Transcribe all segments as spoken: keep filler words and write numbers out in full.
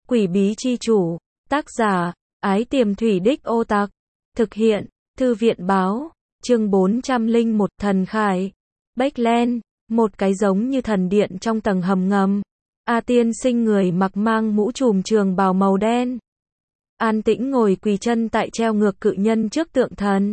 Quỷ bí chi chủ, tác giả, Ái Tiềm Thủy Đích Ô Tặc, thực hiện, Thư viện báo, chương bốn trăm lẻ một, Thần Khải, Backland, một cái giống như thần điện trong tầng hầm ngầm. A Tiên Sinh người mặc mang mũ trùm trường bào màu đen, an tĩnh ngồi quỳ chân tại treo ngược cự nhân trước tượng thần.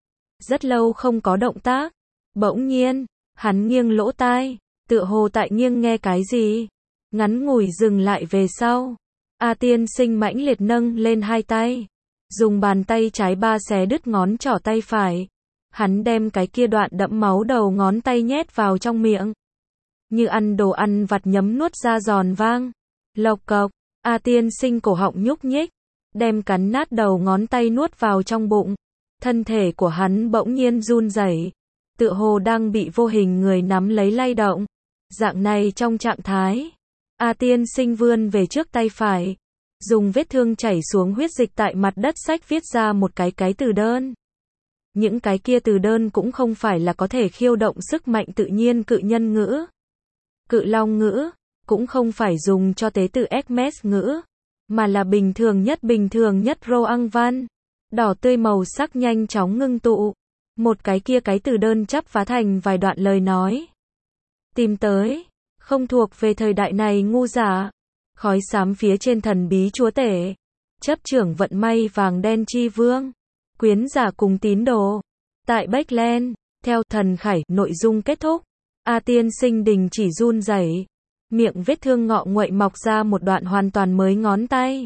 Rất lâu không có động tác, bỗng nhiên, hắn nghiêng lỗ tai, tựa hồ tại nghiêng nghe cái gì. Ngắn ngủi dừng lại về sau, A Tiên Sinh mãnh liệt nâng lên hai tay, dùng bàn tay trái ba xé đứt ngón trỏ tay phải. Hắn đem cái kia đoạn đẫm máu đầu ngón tay nhét vào trong miệng, như ăn đồ ăn vặt nhấm nuốt ra giòn vang. Lộc cộc, A Tiên Sinh cổ họng nhúc nhích, đem cắn nát đầu ngón tay nuốt vào trong bụng. Thân thể của hắn bỗng nhiên run rẩy, tựa hồ đang bị vô hình người nắm lấy lay động. Dạng này trong trạng thái, A Tiên Sinh vươn về trước tay phải, dùng vết thương chảy xuống huyết dịch tại mặt đất sách viết ra một cái cái từ đơn. Những cái kia từ đơn cũng không phải là có thể khiêu động sức mạnh tự nhiên cự nhân ngữ, cự long ngữ, cũng không phải dùng cho tế tự Hermes ngữ, mà là bình thường nhất bình thường nhất Roang văn. Đỏ tươi màu sắc nhanh chóng ngưng tụ, một cái kia cái từ đơn chắp vá thành vài đoạn lời nói. Tìm tới, không thuộc về thời đại này ngu giả. Khói xám phía trên thần bí chúa tể, chấp trưởng vận may vàng đen chi vương, quyến giả cùng tín đồ. Tại Backland, theo Thần Khải, nội dung kết thúc. A Tiên Sinh đình chỉ run rẩy, miệng vết thương ngọ nguậy mọc ra một đoạn hoàn toàn mới ngón tay.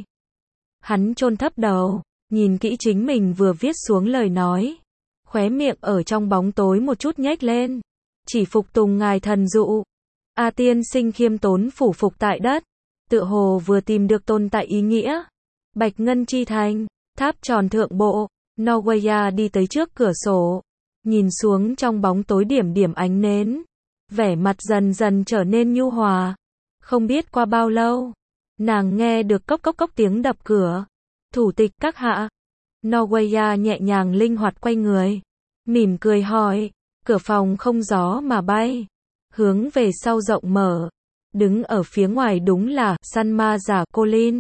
Hắn chôn thấp đầu, nhìn kỹ chính mình vừa viết xuống lời nói, khóe miệng ở trong bóng tối một chút nhếch lên. Chỉ phục tùng ngài thần dụ. A Tiên Sinh khiêm tốn phủ phục tại đất, tựa hồ vừa tìm được tồn tại ý nghĩa. Bạch Ngân Chi Thành, tháp tròn thượng bộ, Norwaya đi tới trước cửa sổ, nhìn xuống trong bóng tối điểm điểm ánh nến, vẻ mặt dần dần trở nên nhu hòa. Không biết qua bao lâu, nàng nghe được cốc cốc cốc tiếng đập cửa. Thủ tịch các hạ. Norwaya nhẹ nhàng linh hoạt quay người, mỉm cười hỏi. Cửa phòng không gió mà bay, hướng về sau rộng mở. Đứng ở phía ngoài đúng là săn ma giả Colin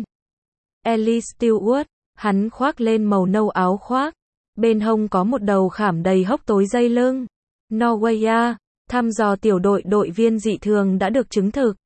Ellie Stewart. Hắn khoác lên màu nâu áo khoác, bên hông có một đầu khảm đầy hốc tối dây lưng. Norwaya, thăm dò tiểu đội đội viên dị thường đã được chứng thực.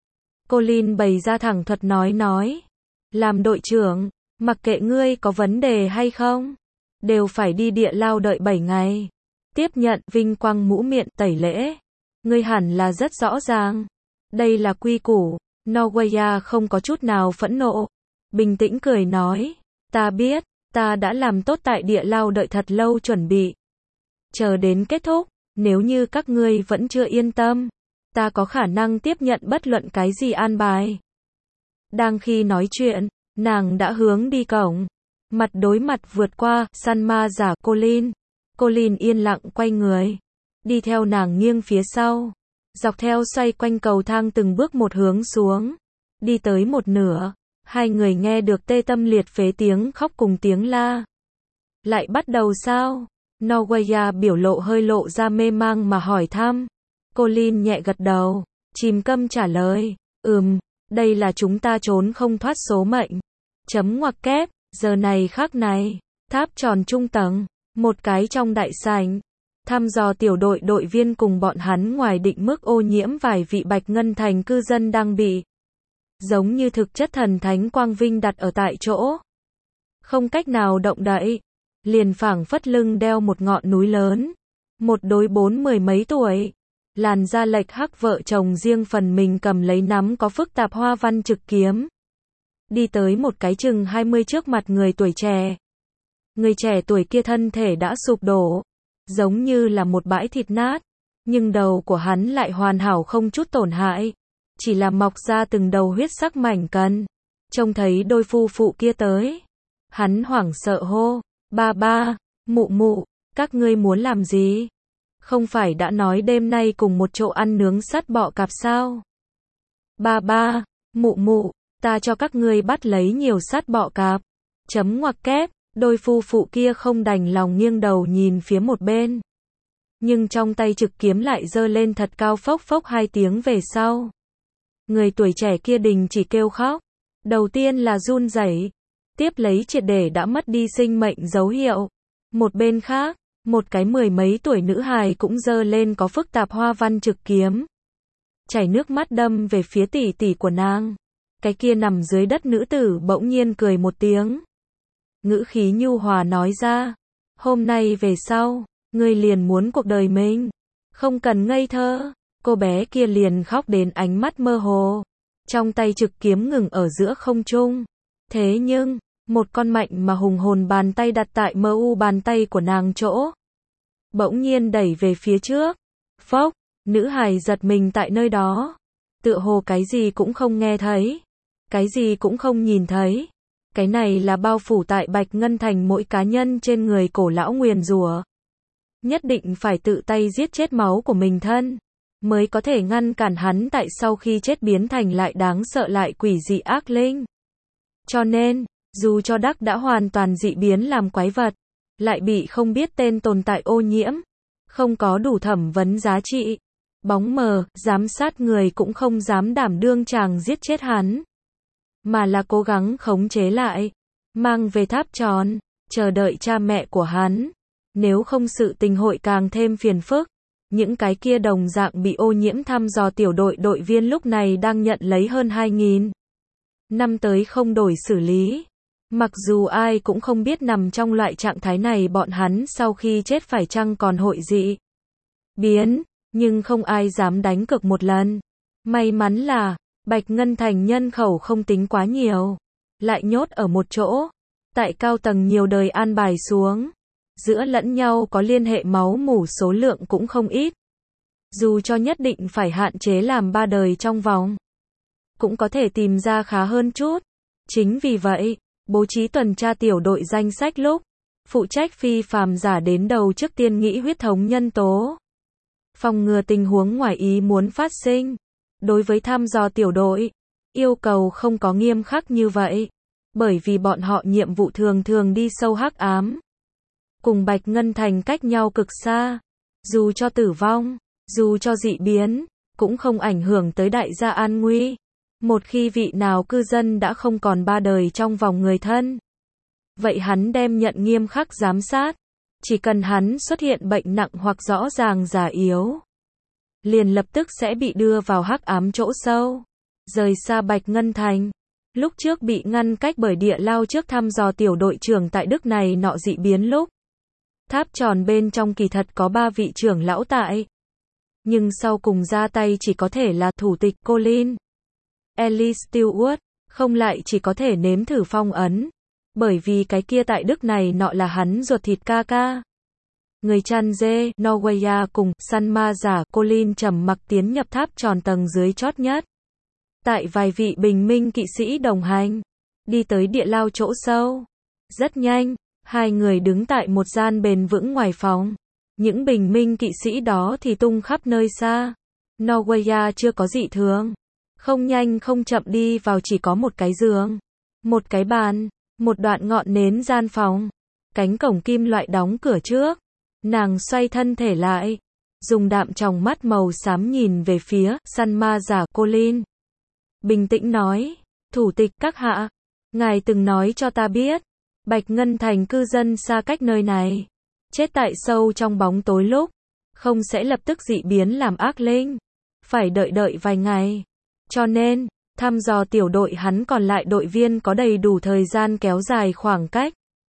Colin bày ra thẳng thuật nói nói. Làm đội trưởng, mặc kệ ngươi có vấn đề hay không, đều phải đi địa lao đợi bảy ngày. Tiếp nhận vinh quang mũ miệng tẩy lễ. Ngươi hẳn là rất rõ ràng. Đây là quy củ. Norwaya không có chút nào phẫn nộ, bình tĩnh cười nói. Ta biết, ta đã làm tốt tại địa lao đợi thật lâu chuẩn bị. Chờ đến kết thúc, nếu như các ngươi vẫn chưa yên tâm, ta có khả năng tiếp nhận bất luận cái gì an bài. Đang khi nói chuyện, nàng đã hướng đi cổng, mặt đối mặt vượt qua săn ma giả Colin. Colin yên lặng quay người, đi theo nàng nghiêng phía sau, dọc theo xoay quanh cầu thang từng bước một hướng xuống. Đi tới một nửa, hai người nghe được tê tâm liệt phế tiếng khóc cùng tiếng la. Lại bắt đầu sao? Norwaya biểu lộ hơi lộ ra mê mang mà hỏi thăm. Colin nhẹ gật đầu, chìm câm trả lời. Ừm, đây là chúng ta trốn không thoát số mệnh. Chấm ngoặc kép, giờ này khắc này, tháp tròn trung tầng, một cái trong đại sảnh, thăm dò tiểu đội đội viên cùng bọn hắn ngoài định mức ô nhiễm vài vị Bạch Ngân Thành cư dân đang bị giống như thực chất thần thánh quang vinh đặt ở tại chỗ, không cách nào động đậy, liền phảng phất lưng đeo một ngọn núi lớn. Một đôi bốn mười mấy tuổi, làn da lệch hắc vợ chồng riêng phần mình cầm lấy nắm có phức tạp hoa văn trực kiếm, đi tới một cái chừng hai mươi trước mặt người tuổi trẻ. Người trẻ tuổi kia thân thể đã sụp đổ, giống như là một bãi thịt nát, nhưng đầu của hắn lại hoàn hảo không chút tổn hại, chỉ là mọc ra từng đầu huyết sắc mảnh cân. Trông thấy đôi phu phụ kia tới, hắn hoảng sợ hô, ba ba, mụ mụ, các ngươi muốn làm gì? Không phải đã nói đêm nay cùng một chỗ ăn nướng sắt bọ cạp sao? Ba ba, mụ mụ, ta cho các ngươi bắt lấy nhiều sắt bọ cạp. Chấm ngoặc kép, đôi phu phụ kia không đành lòng nghiêng đầu nhìn phía một bên. Nhưng trong tay trực kiếm lại giơ lên thật cao phốc phốc hai tiếng về sau. Người tuổi trẻ kia đình chỉ kêu khóc, Đầu tiên là run rẩy, tiếp lấy triệt để đã mất đi sinh mệnh dấu hiệu. Một bên khác, một cái mười mấy tuổi nữ hài cũng giơ lên có phức tạp hoa văn trực kiếm. Chảy nước mắt đâm về phía tỷ tỷ của nàng. Cái kia nằm dưới đất nữ tử bỗng nhiên cười một tiếng. Ngữ khí nhu hòa nói ra, hôm nay về sau, ngươi liền muốn cuộc đời mình. Không cần ngây thơ. Cô bé kia liền khóc đến ánh mắt mơ hồ. Trong tay trực kiếm ngừng ở giữa không trung. Thế nhưng, một con mạnh mà hùng hồn bàn tay đặt tại mờ u bàn tay của nàng chỗ. Bỗng nhiên đẩy về phía trước. Phốc, nữ hài giật mình tại nơi đó. Tựa hồ cái gì cũng không nghe thấy. Cái gì cũng không nhìn thấy. Cái này là bao phủ tại Bạch Ngân Thành mỗi cá nhân trên người cổ lão nguyền rủa. Nhất định phải tự tay giết chết máu của mình thân. Mới có thể ngăn cản hắn tại sau khi chết biến thành lại đáng sợ lại quỷ dị ác linh. Cho nên, dù cho Đắc đã hoàn toàn dị biến làm quái vật, lại bị không biết tên tồn tại ô nhiễm, không có đủ thẩm vấn giá trị, bóng mờ, giám sát người cũng không dám đảm đương chàng giết chết hắn, mà là cố gắng khống chế lại, mang về tháp tròn, chờ đợi cha mẹ của hắn. Nếu không sự tình hội càng thêm phiền phức. Những cái kia đồng dạng bị ô nhiễm thăm dò tiểu đội đội viên lúc này đang nhận lấy hơn hai nghìn năm tới không đổi xử lý. Mặc dù ai cũng không biết nằm trong loại trạng thái này bọn hắn sau khi chết phải chăng còn hội dị biến, nhưng không ai dám đánh cược một lần. May mắn là, Bạch Ngân Thành nhân khẩu không tính quá nhiều, lại nhốt ở một chỗ, tại cao tầng nhiều đời an bài xuống. Giữa lẫn nhau có liên hệ máu mủ số lượng cũng không ít. Dù cho nhất định phải hạn chế làm ba đời trong vòng, cũng có thể tìm ra khá hơn chút. Chính vì vậy, bố trí tuần tra tiểu đội danh sách lúc, phụ trách phi phàm giả đến đầu trước tiên nghĩ huyết thống nhân tố. Phòng ngừa tình huống ngoài ý muốn phát sinh. Đối với thăm dò tiểu đội, yêu cầu không có nghiêm khắc như vậy. Bởi vì bọn họ nhiệm vụ thường thường đi sâu hắc ám. Cùng Bạch Ngân Thành cách nhau cực xa. Dù cho tử vong, dù cho dị biến, cũng không ảnh hưởng tới đại gia an nguy. Một khi vị nào cư dân đã không còn ba đời trong vòng người thân, vậy hắn đem nhận nghiêm khắc giám sát. Chỉ cần hắn xuất hiện bệnh nặng hoặc rõ ràng già yếu, liền lập tức sẽ bị đưa vào hắc ám chỗ sâu, rời xa Bạch Ngân Thành. Lúc trước bị ngăn cách bởi địa lao trước thăm dò tiểu đội trưởng tại Đức này nọ dị biến lúc. Tháp tròn bên trong kỳ thật có ba vị trưởng lão tại. Nhưng sau cùng ra tay chỉ có thể là thủ tịch Colin. Ellie Stewart, không lại chỉ có thể nếm thử phong ấn. Bởi vì cái kia tại Đức này nọ là hắn ruột thịt ca ca. Người chăn dê, Norwaya cùng săn ma giả Colin trầm mặc tiến nhập tháp tròn tầng dưới chót nhất. Tại vài vị bình minh kỵ sĩ đồng hành, đi tới địa lao chỗ sâu. Rất nhanh, hai người đứng tại một gian bền vững ngoài phòng. Những bình minh kỵ sĩ đó thì tung khắp nơi xa. Norwaya chưa có dị thường. Không nhanh không chậm đi vào chỉ có một cái giường, một cái bàn, một đoạn ngọn nến gian phòng. Cánh cổng kim loại đóng cửa trước. Nàng xoay thân thể lại, dùng đạm tròng mắt màu xám nhìn về phía săn ma giả Colin. Bình tĩnh nói, thủ tịch các hạ, ngài từng nói cho ta biết, Bạch Ngân Thành cư dân xa cách nơi này, chết tại sâu trong bóng tối lúc, không sẽ lập tức dị biến làm ác linh, phải đợi đợi vài ngày. Cho nên, thăm dò tiểu đội hắn còn lại đội viên có đầy đủ thời gian kéo dài khoảng cách.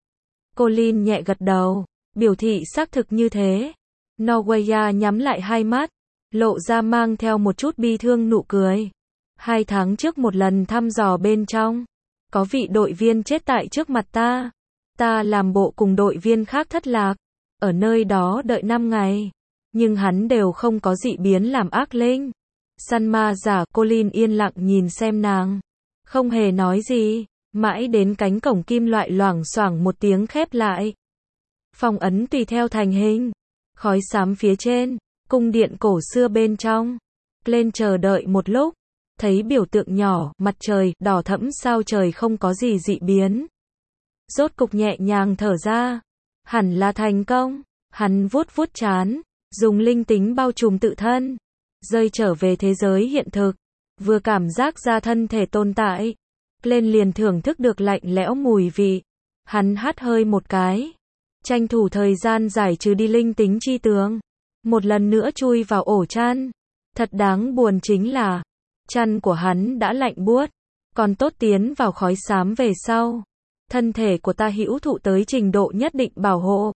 Colin nhẹ gật đầu, biểu thị xác thực như thế. Norwaya nhắm lại hai mắt, lộ ra mang theo một chút bi thương nụ cười. Hai tháng trước một lần thăm dò bên trong, có vị đội viên chết tại trước mặt ta. Ta làm bộ cùng đội viên khác thất lạc, ở nơi đó đợi năm ngày, nhưng hắn đều không có dị biến làm ác linh. Săn ma giả Colin yên lặng nhìn xem nàng, không hề nói gì, mãi đến cánh cổng kim loại loảng xoảng một tiếng khép lại. Phong ấn tùy theo thành hình, khói xám phía trên, cung điện cổ xưa bên trong. Lên chờ đợi một lúc, thấy biểu tượng nhỏ, mặt trời, đỏ thẫm sao trời không có gì dị biến. Rốt cục nhẹ nhàng thở ra, hẳn là thành công. Hắn vuốt vuốt trán, dùng linh tính bao trùm tự thân, rơi trở về thế giới hiện thực, vừa cảm giác ra thân thể tồn tại. Glenn liền thưởng thức được lạnh lẽo mùi vị. Hắn hắt hơi một cái. Tranh thủ thời gian giải trừ đi linh tính chi tướng. Một lần nữa chui vào ổ chăn. Thật đáng buồn chính là, chăn của hắn đã lạnh buốt. Còn tốt tiến vào khói xám về sau. Thân thể của ta hữu thụ tới trình độ nhất định bảo hộ.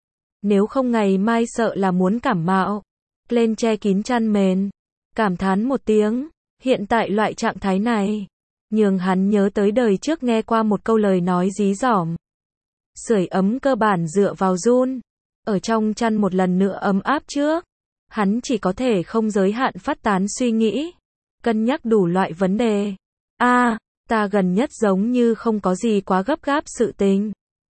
Nếu không ngày mai sợ là muốn cảm mạo. Glenn che kín chăn mền. Cảm thán một tiếng. Hiện tại loại trạng thái này. Nhường hắn nhớ tới đời trước nghe qua một câu lời nói dí dỏm. Sưởi ấm cơ bản dựa vào run. Ở trong chăn một lần nữa ấm áp trước. Hắn chỉ có thể không giới hạn phát tán suy nghĩ. Cân nhắc đủ loại vấn đề. A, à, ta gần nhất giống như không có gì quá gấp gáp sự tình.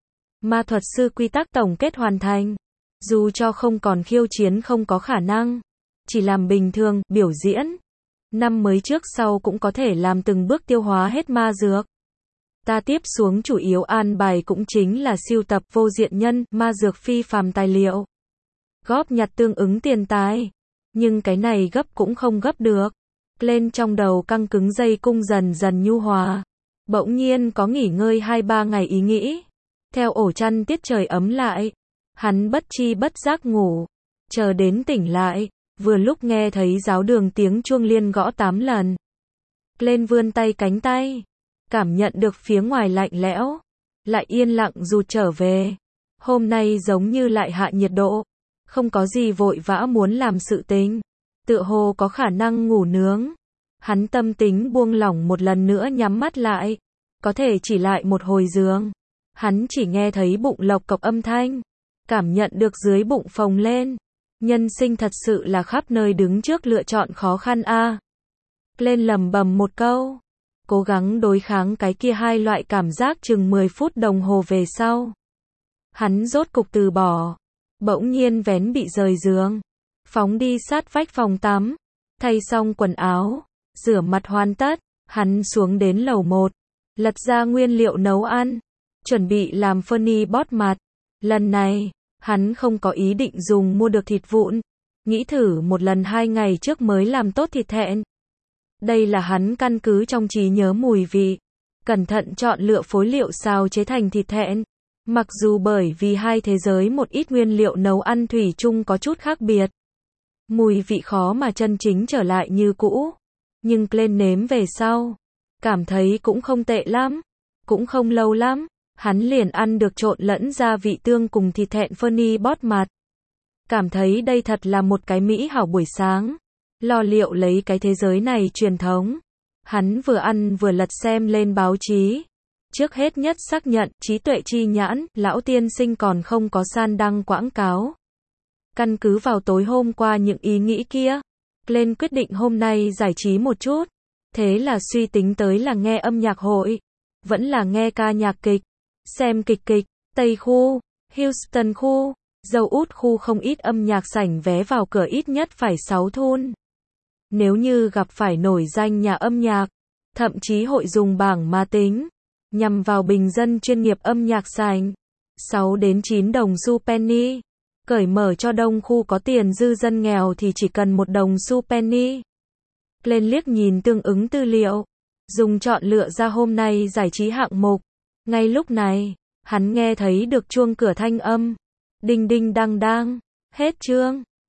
Ma thuật sư quy tắc tổng kết hoàn thành. Dù cho không còn khiêu chiến không có khả năng. Chỉ làm bình thường, biểu diễn. Năm mới trước sau cũng có thể làm từng bước tiêu hóa hết ma dược. Ta tiếp xuống chủ yếu an bài cũng chính là sưu tập vô diện nhân, ma dược phi phàm tài liệu. Góp nhặt tương ứng tiền tài. Nhưng cái này gấp cũng không gấp được. Lên trong đầu căng cứng dây cung dần dần nhu hòa. Bỗng nhiên có nghỉ ngơi hai ba ngày ý nghĩ. Theo ổ chăn tiết trời ấm lại. Hắn bất chi bất giác ngủ. Chờ đến tỉnh lại. Vừa lúc nghe thấy giáo đường tiếng chuông liên gõ tám lần. Lên vươn tay cánh tay. Cảm nhận được phía ngoài lạnh lẽo. Lại yên lặng rụt trở về. Hôm nay giống như lại hạ nhiệt độ. Không có gì vội vã muốn làm sự tình. Tựa hồ có khả năng ngủ nướng. Hắn tâm tính buông lỏng một lần nữa nhắm mắt lại. Có thể chỉ lại một hồi giường. Hắn chỉ nghe thấy bụng lộc cộc âm thanh. Cảm nhận được dưới bụng phồng lên. Nhân sinh thật sự là khắp nơi đứng trước lựa chọn khó khăn a. À. Lên lầm bầm một câu. Cố gắng đối kháng cái kia hai loại cảm giác chừng mười phút đồng hồ về sau. Hắn rốt cục từ bỏ. Bỗng nhiên vén bị rời giường. Phóng đi sát vách phòng tắm. Thay xong quần áo. Rửa mặt hoàn tất. Hắn xuống đến lầu một. Lật ra nguyên liệu nấu ăn. Chuẩn bị làm funny bót mặt. Lần này, hắn không có ý định dùng mua được thịt vụn. Nghĩ thử một lần hai ngày trước mới làm tốt thịt thẹn. Đây là hắn căn cứ trong trí nhớ mùi vị. Cẩn thận chọn lựa phối liệu sao chế thành thịt thẹn. Mặc dù bởi vì hai thế giới một ít nguyên liệu nấu ăn thủy chung có chút khác biệt. Mùi vị khó mà chân chính trở lại như cũ. Nhưng lên nếm về sau. Cảm thấy cũng không tệ lắm. Cũng không lâu lắm. Hắn liền ăn được trộn lẫn gia vị tương cùng thịt thẹn funny bót mặt. Cảm thấy đây thật là một cái mỹ hảo buổi sáng. Lo liệu lấy cái thế giới này truyền thống. Hắn vừa ăn vừa lật xem lên báo chí. Trước hết nhất xác nhận, trí tuệ chi nhãn, lão tiên sinh còn không có san đăng quảng cáo. Căn cứ vào tối hôm qua những ý nghĩ kia. Glenn quyết định hôm nay giải trí một chút. Thế là suy tính tới là nghe âm nhạc hội. Vẫn là nghe ca nhạc kịch. Xem kịch kịch, Tây khu, Houston khu, dầu út khu không ít âm nhạc sảnh vé vào cửa ít nhất phải sáu thun. Nếu như gặp phải nổi danh nhà âm nhạc, thậm chí hội dùng bảng mà tính, nhằm vào bình dân chuyên nghiệp âm nhạc sảnh, sáu đến chín đồng xu penny. Cởi mở cho đông khu có tiền dư dân nghèo thì chỉ cần một đồng xu penny. Lên liếc nhìn tương ứng tư liệu, dùng chọn lựa ra hôm nay giải trí hạng mục. Ngay lúc này, hắn nghe thấy được chuông cửa thanh âm. Đinh đinh đang đang. Hết chương.